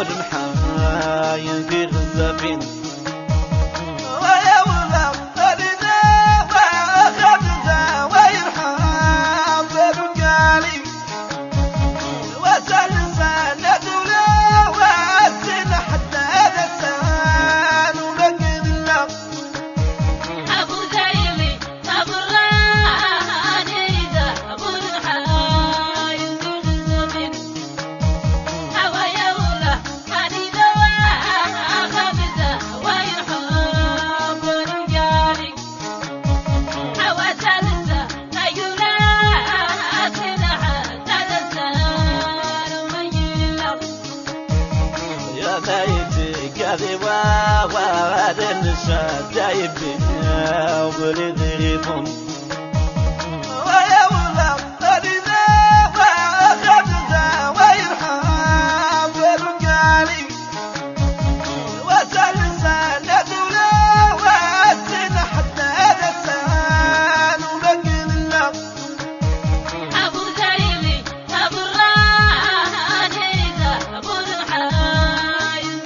والمحاين في غزافين كذبا وادن شدايب وبلد غيبهم ويولا قدنا وخبزا ويرحم بالقالي وسلسل دولا واسن حتى دسان وبقل الله أبو زيلي أبو الراني أبو الحايز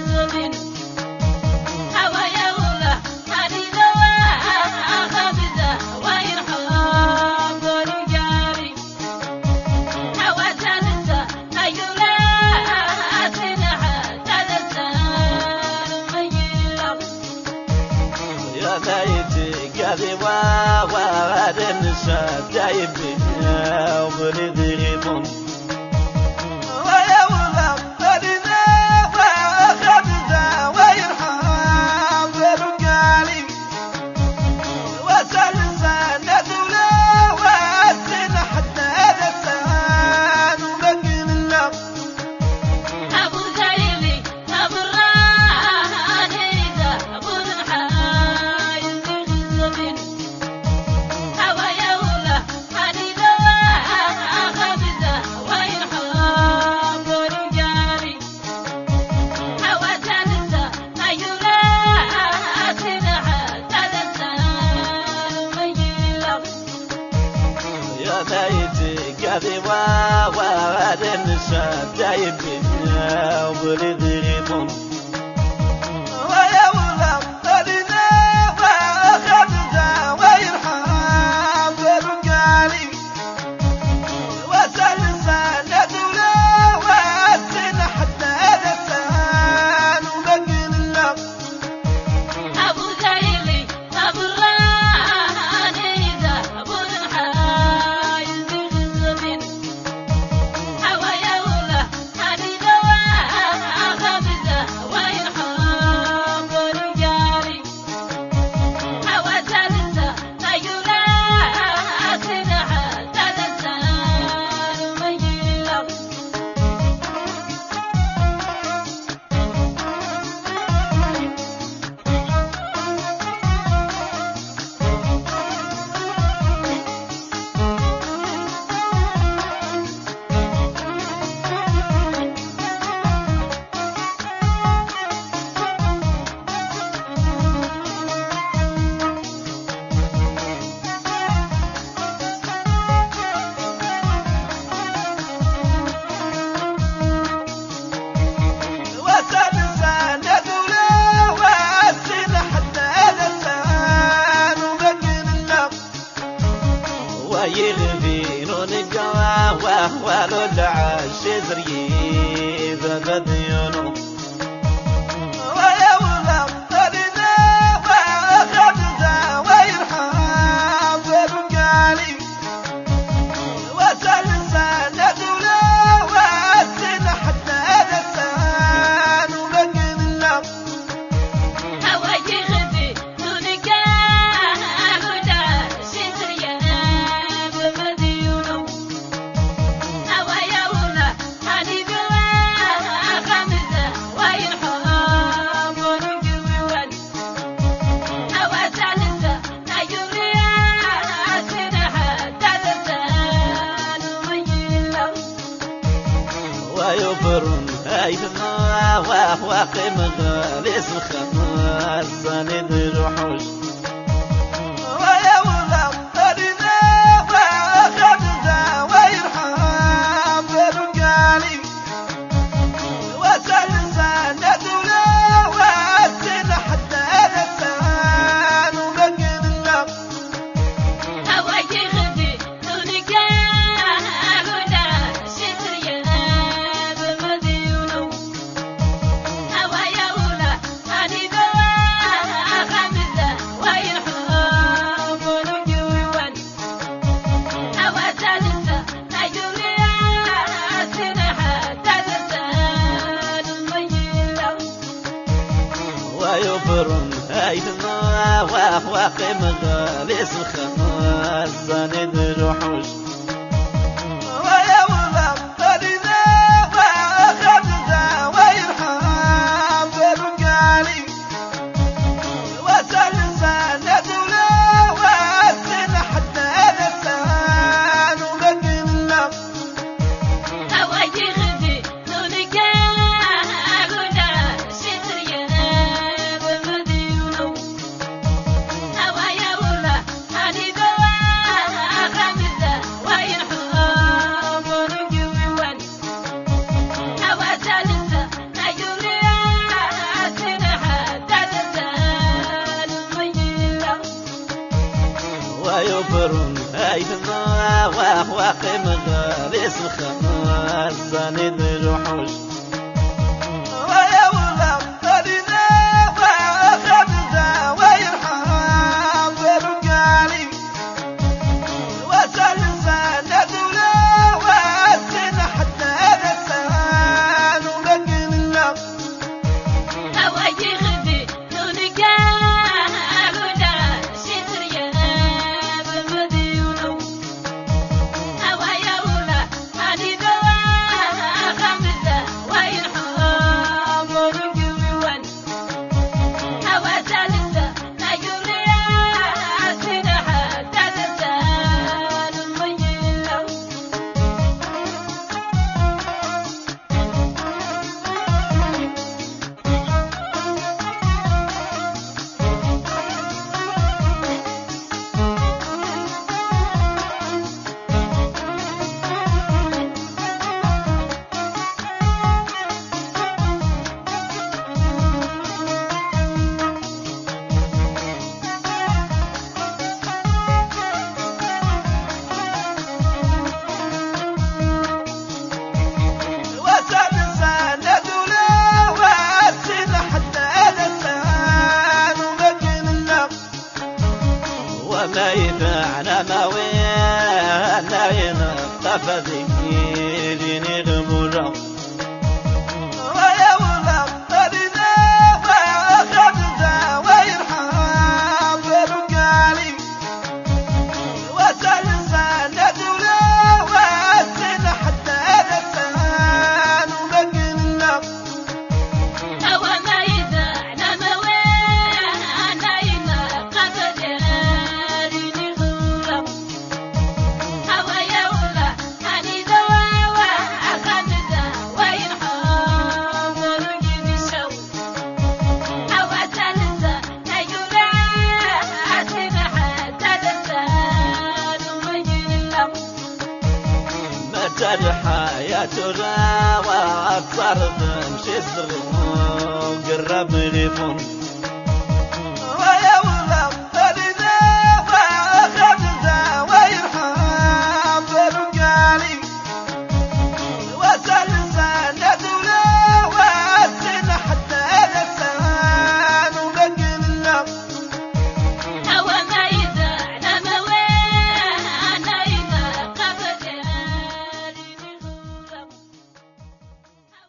كذبا وادن شدايب وبلد غيبهم ويولا قدنا وخبزا ويرحم بالقالي وسلسل دولا واسن حتى دسان وبقل الله أبو زيلي أبو الراني أبو الحايز كذبا وادن شدايب وبلد غيبهم ويولا قدنا وخبزا ويرحم بالقالي وسلسل دولا واسن حتى دسان وبقل الله أبو زيلي أبو الراني أبو الحايز يغفينون الجوا وهو العش زريب بديونو ويولا قدنا وخبزا ويرحم بالقالي وسلسل دولا واسن حتى دسان وبقل الله ويفرن أيضا وقم غالس الخماس سند الوحوش ويولا قدنا وخبزا ويرحم بالقالي وسلم ويوفرون هايثنا واخواقي مغاليس الخماس زاند الوحوش ويوفرون هايثنا واخواقي مغاليس الخماس زاند الوحوش وما يدعنا مويه ناينا طفدي يجيني غمورة الحياة ترى وأتصرف مشي الصغير قرب لي فن